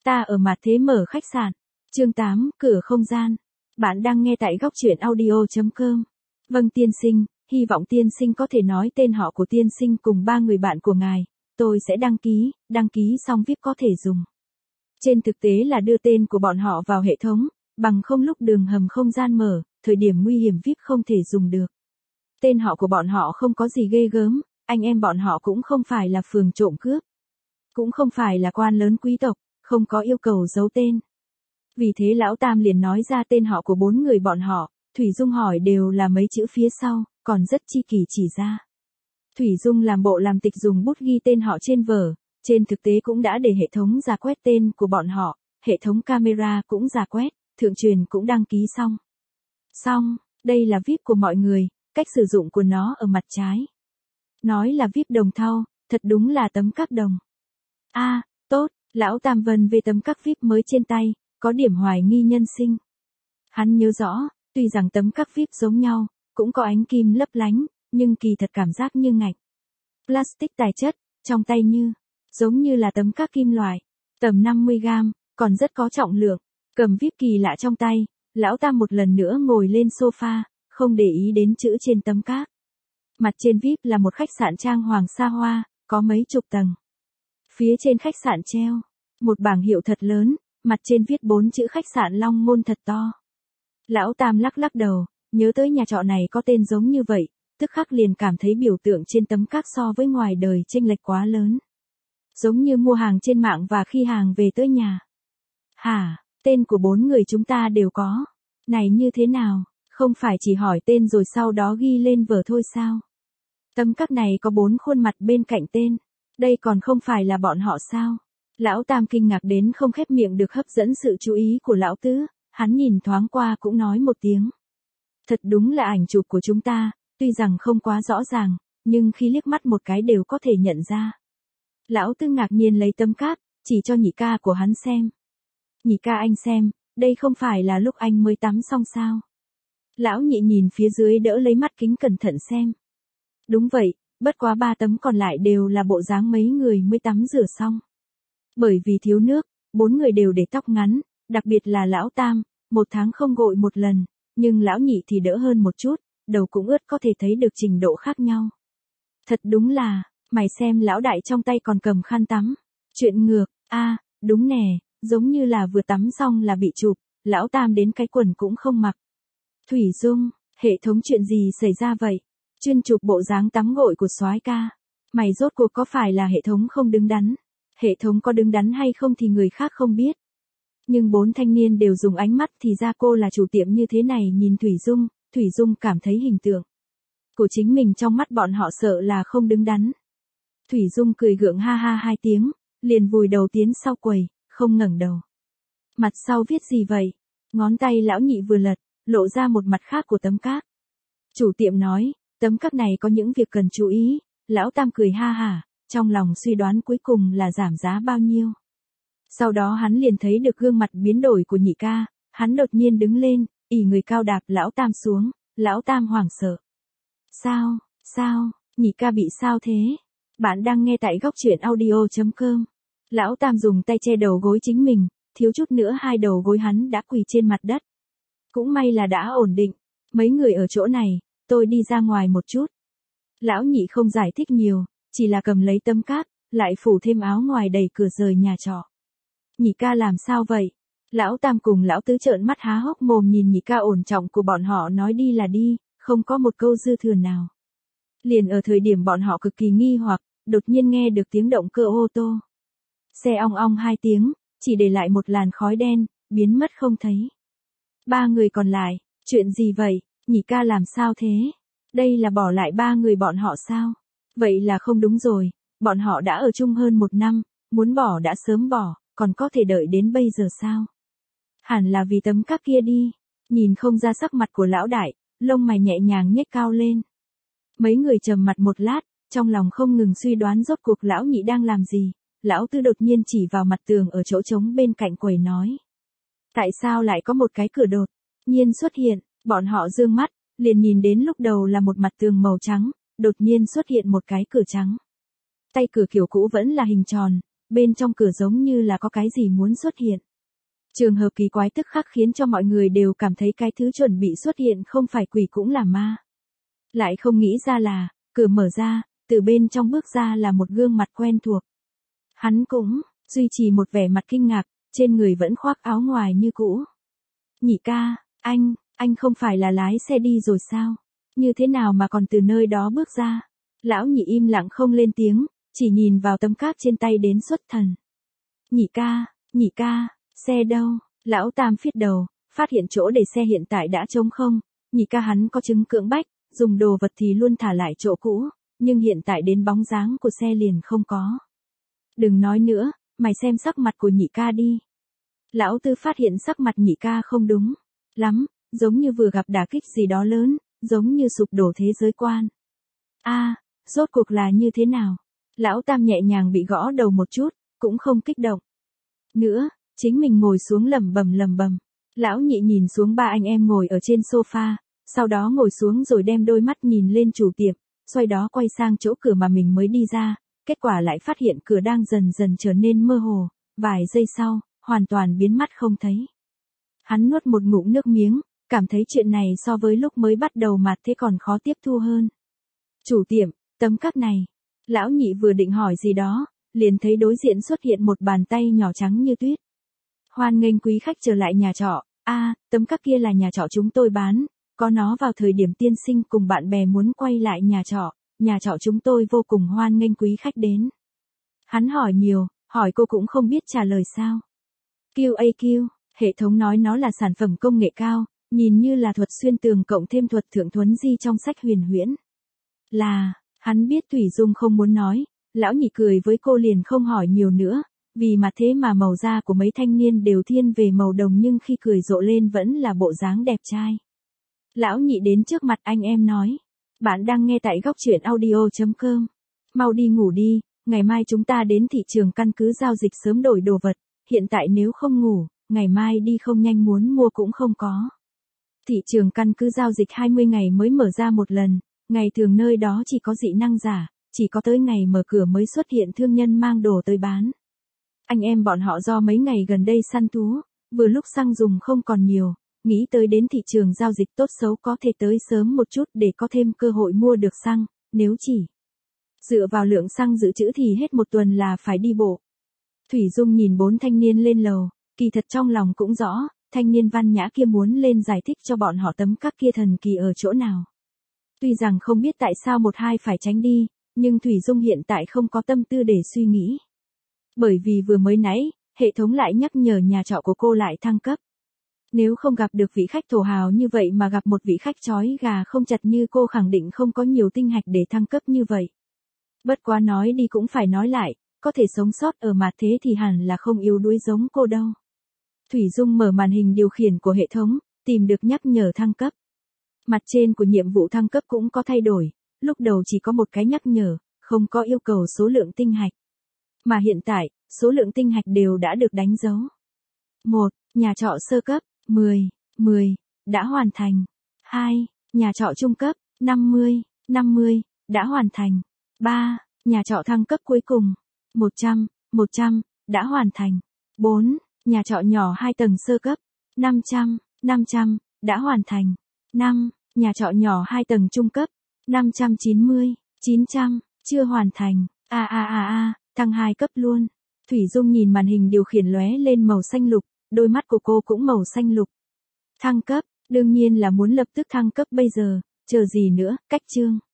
Ta ở mặt thế mở khách sạn. Chương 8, cửa không gian. Bạn đang nghe tại góc truyện audio.com. Vâng tiên sinh, hy vọng tiên sinh có thể nói tên họ của tiên sinh cùng 3 người bạn của ngài. Tôi sẽ đăng ký xong VIP có thể dùng. Trên thực tế là đưa tên của bọn họ vào hệ thống, bằng không lúc đường hầm không gian mở, thời điểm nguy hiểm VIP không thể dùng được. Tên họ của bọn họ không có gì ghê gớm, anh em bọn họ cũng không phải là phường trộm cướp. Cũng không phải là quan lớn quý tộc, không có yêu cầu giấu tên. Vì thế lão Tam liền nói ra tên họ của 4 người bọn họ, Thủy Dung hỏi đều là mấy chữ phía sau, còn rất chi kỳ chỉ ra. Thủy Dung làm bộ làm tịch dùng bút ghi tên họ trên vở, trên thực tế cũng đã để hệ thống rà quét tên của bọn họ, hệ thống camera cũng rà quét, thượng truyền cũng đăng ký xong. Xong, đây là VIP của mọi người, cách sử dụng của nó ở mặt trái. Nói là VIP đồng thau, thật đúng là tấm các đồng. Tốt, lão Tam vân về tấm các VIP mới trên tay, có điểm hoài nghi nhân sinh. Hắn nhớ rõ, tuy rằng tấm các VIP giống nhau, cũng có ánh kim lấp lánh, nhưng kỳ thật cảm giác như ngạch. Plastic tài chất, trong tay giống như là tấm các kim loại, tầm 50g, còn rất có trọng lượng. Cầm VIP kỳ lạ trong tay, lão Tam một lần nữa ngồi lên sofa, không để ý đến chữ trên tấm các. Mặt trên VIP là một khách sạn trang hoàng xa hoa, có mấy chục tầng. Phía trên khách sạn treo một bảng hiệu thật lớn, mặt trên viết 4 chữ khách sạn Long Môn thật to. Lão Tam lắc đầu, nhớ tới nhà trọ này có tên giống như vậy, tức khắc liền cảm thấy biểu tượng trên tấm các so với ngoài đời chênh lệch quá lớn. Giống như mua hàng trên mạng và khi hàng về tới nhà. Hả, tên của 4 người chúng ta đều có. Này như thế nào, không phải chỉ hỏi tên rồi sau đó ghi lên vở thôi sao? Tấm các này có 4 khuôn mặt bên cạnh tên. Đây còn không phải là bọn họ sao? Lão Tam kinh ngạc đến không khép miệng được hấp dẫn sự chú ý của lão tứ, hắn nhìn thoáng qua cũng nói một tiếng. Thật đúng là ảnh chụp của chúng ta, tuy rằng không quá rõ ràng, nhưng khi liếc mắt một cái đều có thể nhận ra. Lão Tư ngạc nhiên lấy tấm cát, chỉ cho nhị ca của hắn xem. Nhị ca anh xem, đây không phải là lúc anh mới tắm xong sao? Lão nhị nhìn phía dưới đỡ lấy mắt kính cẩn thận xem. Đúng vậy, bất quá 3 tấm còn lại đều là bộ dáng mấy người mới tắm rửa xong. Bởi vì thiếu nước, 4 người đều để tóc ngắn, đặc biệt là lão Tam, 1 tháng không gội một lần, nhưng lão nhị thì đỡ hơn một chút, đầu cũng ướt có thể thấy được trình độ khác nhau. Thật đúng là, mày xem lão đại trong tay còn cầm khăn tắm. Chuyện ngược, đúng nè, giống như là vừa tắm xong là bị chụp, lão Tam đến cái quần cũng không mặc. Thủy Dung, hệ thống chuyện gì xảy ra vậy? Chuyên chụp bộ dáng tắm gội của soái ca. Mày rốt cuộc có phải là hệ thống không đứng đắn? Hệ thống có đứng đắn hay không thì người khác không biết. Nhưng 4 thanh niên đều dùng ánh mắt thì ra cô là chủ tiệm như thế này nhìn Thủy Dung cảm thấy hình tượng của chính mình trong mắt bọn họ sợ là không đứng đắn. Thủy Dung cười gượng ha ha 2 tiếng, liền vùi đầu tiến sau quầy, không ngẩng đầu. Mặt sau viết gì vậy? Ngón tay lão nhị vừa lật, lộ ra một mặt khác của tấm các. Chủ tiệm nói, tấm các này có những việc cần chú ý. Lão Tam cười ha hả, trong lòng suy đoán cuối cùng là giảm giá bao nhiêu. Sau đó hắn liền thấy được gương mặt biến đổi của nhị ca, hắn đột nhiên đứng lên, ỉ người cao đạp lão Tam xuống, lão Tam hoảng sợ. Sao, nhị ca bị sao thế? Bạn đang nghe tại góc truyện audio.com. Lão Tam dùng tay che đầu gối chính mình, thiếu chút nữa 2 đầu gối hắn đã quỳ trên mặt đất. Cũng may là đã ổn định, mấy người ở chỗ này, tôi đi ra ngoài một chút. Lão nhị không giải thích nhiều, chỉ là cầm lấy tấm cát, lại phủ thêm áo ngoài đẩy cửa rời nhà trọ. Nhị ca làm sao vậy? Lão Tam cùng lão tứ trợn mắt há hốc mồm nhìn nhị ca ổn trọng của bọn họ nói đi là đi, không có một câu dư thừa nào. Liền ở thời điểm bọn họ cực kỳ nghi hoặc, đột nhiên nghe được tiếng động cơ ô tô. Xe ong ong 2 tiếng, chỉ để lại một làn khói đen, biến mất không thấy. 3 người còn lại, chuyện gì vậy? Nhị ca làm sao thế? Đây là bỏ lại 3 người bọn họ sao? Vậy là không đúng rồi, bọn họ đã ở chung hơn 1 năm, muốn bỏ đã sớm bỏ, còn có thể đợi đến bây giờ sao? Hẳn là vì tấm các kia đi. Nhìn không ra sắc mặt của lão đại, lông mày nhẹ nhàng nhếch cao lên. Mấy người trầm mặt một lát, trong lòng không ngừng suy đoán rốt cuộc lão nhị đang làm gì. Lão tư đột nhiên chỉ vào mặt tường ở chỗ trống bên cạnh quầy nói. Tại sao lại có một cái cửa đột nhiên xuất hiện? Bọn họ dương mắt, liền nhìn đến lúc đầu là một mặt tường màu trắng, đột nhiên xuất hiện một cái cửa trắng. Tay cửa kiểu cũ vẫn là hình tròn, bên trong cửa giống như là có cái gì muốn xuất hiện. Trường hợp kỳ quái tức khắc khiến cho mọi người đều cảm thấy cái thứ chuẩn bị xuất hiện không phải quỷ cũng là ma. Lại không nghĩ ra là, cửa mở ra, từ bên trong bước ra là một gương mặt quen thuộc. Hắn cũng duy trì một vẻ mặt kinh ngạc, trên người vẫn khoác áo ngoài như cũ. Nhị ca, anh không phải là lái xe đi rồi sao? Như thế nào mà còn từ nơi đó bước ra? Lão nhị im lặng không lên tiếng, chỉ nhìn vào tấm cát trên tay đến xuất thần. Nhị ca, xe đâu? Lão tam phiết đầu, phát hiện chỗ để xe hiện tại đã trống không. Nhị ca hắn có chứng cưỡng bách, dùng đồ vật thì luôn thả lại chỗ cũ, nhưng hiện tại đến bóng dáng của xe liền không có. Đừng nói nữa, mày xem sắc mặt của nhị ca đi. Lão tư phát hiện sắc mặt nhị ca không đúng lắm, giống như vừa gặp đả kích gì đó lớn, giống như sụp đổ thế giới quan. Rốt cuộc là như thế nào? Lão tam nhẹ nhàng bị gõ đầu một chút, cũng không kích động nữa, chính mình ngồi xuống lẩm bẩm. Lão nhị nhìn xuống ba anh em ngồi ở trên sofa, sau đó ngồi xuống rồi đem đôi mắt nhìn lên chủ tiệm, xoay đó quay sang chỗ cửa mà mình mới đi ra, kết quả lại phát hiện cửa đang dần dần trở nên mơ hồ, vài giây sau, hoàn toàn biến mất không thấy. Hắn nuốt một ngụm nước miếng, cảm thấy chuyện này so với lúc mới bắt đầu mà thế còn khó tiếp thu hơn. Chủ tiệm, tấm cát này. Lão nhị vừa định hỏi gì đó, liền thấy đối diện xuất hiện một bàn tay nhỏ trắng như tuyết. Hoan nghênh quý khách trở lại nhà trọ. Tấm cát kia là nhà trọ chúng tôi bán, có nó vào thời điểm tiên sinh cùng bạn bè muốn quay lại nhà trọ chúng tôi vô cùng hoan nghênh quý khách đến. Hắn hỏi nhiều, hỏi cô cũng không biết trả lời sao. QAQ, hệ thống nói nó là sản phẩm công nghệ cao, nhìn như là thuật xuyên tường cộng thêm thuật thượng thuấn di trong sách huyền huyễn. Hắn biết Thủy Dung không muốn nói, lão nhị cười với cô liền không hỏi nhiều nữa, vì mà thế mà màu da của mấy thanh niên đều thiên về màu đồng nhưng khi cười rộ lên vẫn là bộ dáng đẹp trai. Lão nhị đến trước mặt anh em nói, bạn đang nghe tại góc truyện audio.com. Mau đi ngủ đi, ngày mai chúng ta đến thị trường căn cứ giao dịch sớm đổi đồ vật, hiện tại nếu không ngủ, ngày mai đi không nhanh muốn mua cũng không có. Thị trường căn cứ giao dịch 20 ngày mới mở ra một lần, ngày thường nơi đó chỉ có dị năng giả, chỉ có tới ngày mở cửa mới xuất hiện thương nhân mang đồ tới bán. Anh em bọn họ do mấy ngày gần đây săn thú, vừa lúc xăng dùng không còn nhiều, nghĩ tới đến thị trường giao dịch tốt xấu có thể tới sớm một chút để có thêm cơ hội mua được xăng, nếu chỉ dựa vào lượng xăng dự trữ thì hết một tuần là phải đi bộ. Thủy Dung nhìn 4 thanh niên lên lầu, kỳ thật trong lòng cũng rõ, thanh niên văn nhã kia muốn lên giải thích cho bọn họ tấm cát kia thần kỳ ở chỗ nào. Tuy rằng không biết tại sao một hai phải tránh đi, nhưng Thủy Dung hiện tại không có tâm tư để suy nghĩ. Bởi vì vừa mới nãy, hệ thống lại nhắc nhở nhà trọ của cô lại thăng cấp. Nếu không gặp được vị khách thổ hào như vậy mà gặp một vị khách chói gà không chặt như cô khẳng định không có nhiều tinh hạch để thăng cấp như vậy. Bất quá nói đi cũng phải nói lại, có thể sống sót ở mặt thế thì hẳn là không yếu đuối giống cô đâu. Thủy Dung mở màn hình điều khiển của hệ thống, tìm được nhắc nhở thăng cấp. Mặt trên của nhiệm vụ thăng cấp cũng có thay đổi, lúc đầu chỉ có một cái nhắc nhở, không có yêu cầu số lượng tinh hạch. Mà hiện tại, số lượng tinh hạch đều đã được đánh dấu. 1. Nhà trọ sơ cấp, 10, đã hoàn thành. 2. Nhà trọ trung cấp, 50, đã hoàn thành. 3. Nhà trọ thăng cấp cuối cùng, 100, đã hoàn thành. 4. Nhà trọ nhỏ 2 tầng sơ cấp, 500, đã hoàn thành. 5. Nhà trọ nhỏ 2 tầng trung cấp, 590, 900, chưa hoàn thành. Thăng 2 cấp luôn. Thủy Dung nhìn màn hình điều khiển lóe lên màu xanh lục, đôi mắt của cô cũng màu xanh lục. Thăng cấp, đương nhiên là muốn lập tức thăng cấp bây giờ, chờ gì nữa, cách chương.